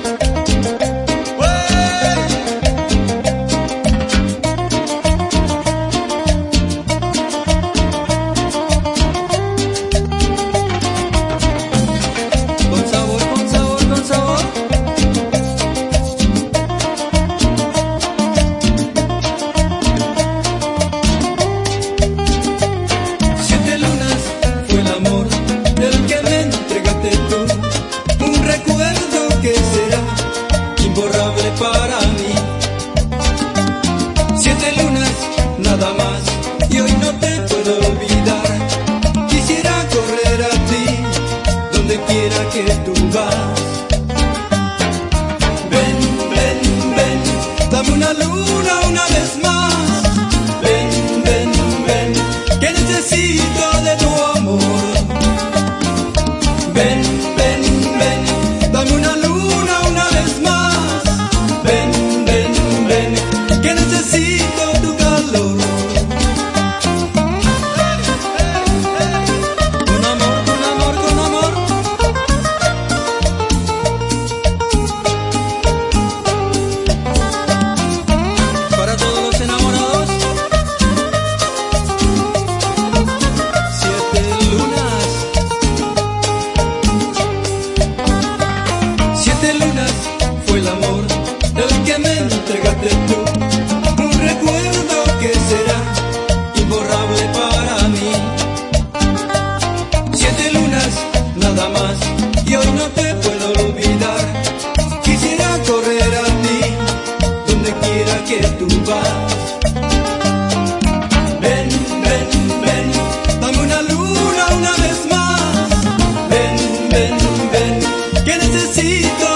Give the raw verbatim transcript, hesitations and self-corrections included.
Para mí, siete lunas nada más y hoy no te puedo olvidar. Quisiera correr a ti donde quiera que tú vas. Ven, ven, ven, dame una luna una vez más. Ven, ven, ven, que necesito de tu amor. Ven, ven, ven, dame una luna una vez más. Ven, ven, ven, que necesito tu calor. Con amor, con amor, con amor. Para todos los enamorados. Siete lunas. Siete lunas fue el amor el que me entregaste tú, un recuerdo que será imborrable para mí. Siete lunas nada más y hoy no te puedo olvidar. Quisiera correr a ti donde quiera que tú vas. Ven, ven, ven, dame una luna una vez más. Ven, ven, ven, que necesito